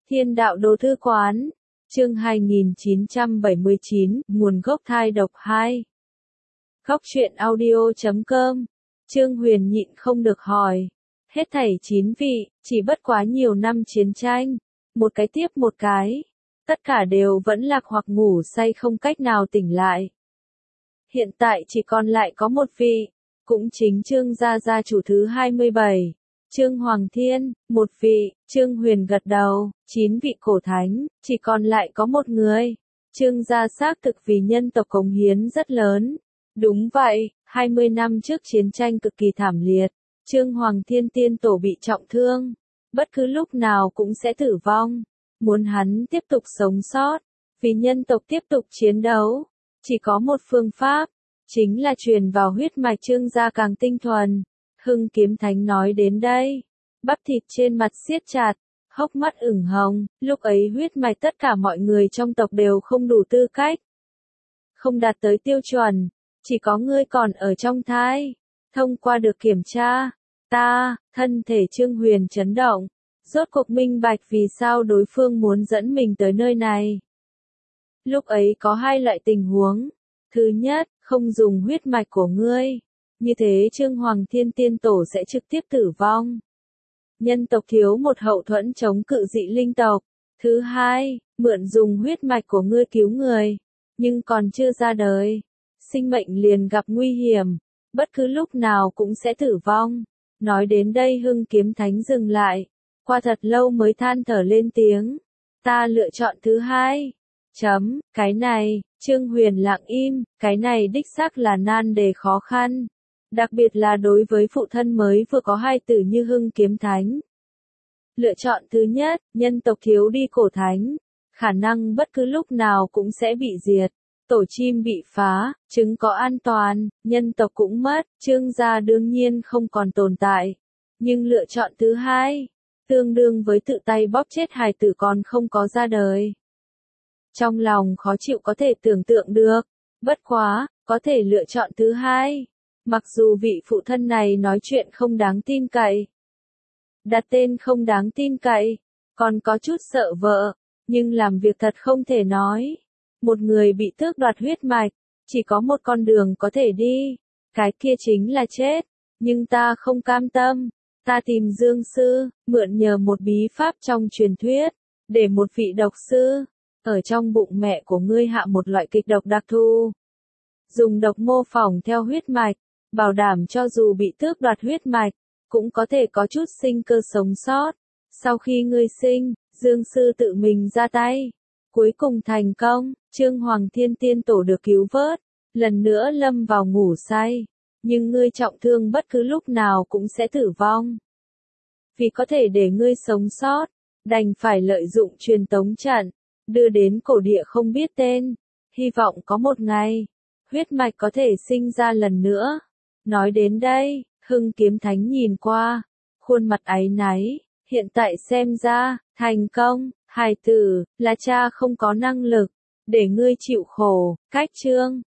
Thiên đạo đồ thư quán, chương 2979, nguồn gốc thai độc 2. Góc truyện audio.com, Trương Huyền nhịn không được hỏi. Hết thảy 9 vị, chỉ bất quá nhiều năm chiến tranh, một cái tiếp một cái, tất cả đều vẫn lạc hoặc ngủ say không cách nào tỉnh lại. Hiện tại chỉ còn lại có một vị, cũng chính Trương gia gia chủ thứ 27. Trương Hoàng Thiên, một vị. Trương Huyền gật đầu. 9 vị cổ thánh, chỉ còn lại có một người. Trương gia xác thực vì nhân tộc cống hiến rất lớn. Đúng vậy, 20 năm trước chiến tranh cực kỳ thảm liệt, Trương Hoàng Thiên tiên tổ bị trọng thương, bất cứ lúc nào cũng sẽ tử vong. Muốn hắn tiếp tục sống sót, vì nhân tộc tiếp tục chiến đấu, chỉ có một phương pháp, chính là truyền vào huyết mạch Trương gia càng tinh thuần. Hưng Kiếm Thánh nói đến đây, bắp thịt trên mặt siết chặt, hốc mắt ửng hồng, lúc ấy huyết mạch tất cả mọi người trong tộc đều không đủ tư cách, không đạt tới tiêu chuẩn, chỉ có ngươi còn ở trong thai, thông qua được kiểm tra. Thân thể Trương Huyền chấn động, rốt cuộc minh bạch vì sao đối phương muốn dẫn mình tới nơi này. Lúc ấy có hai loại tình huống, thứ nhất, không dùng huyết mạch của ngươi, như thế Trương Hoàng Thiên tiên tổ sẽ trực tiếp tử vong. Nhân tộc thiếu một hậu thuẫn chống cự dị linh tộc. Thứ hai, mượn dùng huyết mạch của ngươi cứu người, nhưng còn chưa ra đời, sinh mệnh liền gặp nguy hiểm, bất cứ lúc nào cũng sẽ tử vong. Nói đến đây Hưng Kiếm Thánh dừng lại, qua thật lâu mới than thở lên tiếng. Ta lựa chọn thứ hai. Cái này, Trương Huyền lặng im, cái này đích xác là nan đề khó khăn. Đặc biệt là đối với phụ thân mới vừa có hai tử như Hưng Kiếm Thánh. Lựa chọn thứ nhất, nhân tộc thiếu đi cổ thánh, khả năng bất cứ lúc nào cũng sẽ bị diệt. Tổ chim bị phá, trứng có an toàn, nhân tộc cũng mất, Trương gia đương nhiên không còn tồn tại. Nhưng lựa chọn thứ hai, tương đương với tự tay bóp chết hài tử còn không có ra đời. Trong lòng khó chịu có thể tưởng tượng được, bất quá, có thể lựa chọn thứ hai. Mặc dù vị phụ thân này nói chuyện không đáng tin cậy, đặt tên không đáng tin cậy, còn có chút sợ vợ, nhưng làm việc thật không thể nói. Một người bị tước đoạt huyết mạch, chỉ có một con đường có thể đi, cái kia chính là chết. Nhưng ta không cam tâm, ta tìm Dương Sư, mượn nhờ một bí pháp trong truyền thuyết, để một vị độc sư, ở trong bụng mẹ của ngươi hạ một loại kịch độc đặc thù. Dùng độc mô phỏng theo huyết mạch, bảo đảm cho dù bị tước đoạt huyết mạch, cũng có thể có chút sinh cơ sống sót. Sau khi ngươi sinh, Dương Sư tự mình ra tay. Cuối cùng thành công, Trương Hoàng Thiên tiên tổ được cứu vớt, lần nữa lâm vào ngủ say. Nhưng ngươi trọng thương bất cứ lúc nào cũng sẽ tử vong. Vì có thể để ngươi sống sót, đành phải lợi dụng truyền tống trận, đưa đến cổ địa không biết tên. Hy vọng có một ngày, huyết mạch có thể sinh ra lần nữa. Nói đến đây, Hưng Kiếm Thánh nhìn qua, khuôn mặt áy náy, hiện tại xem ra, thành công, hài tử, là cha không có năng lực, để ngươi chịu khổ, cách Trương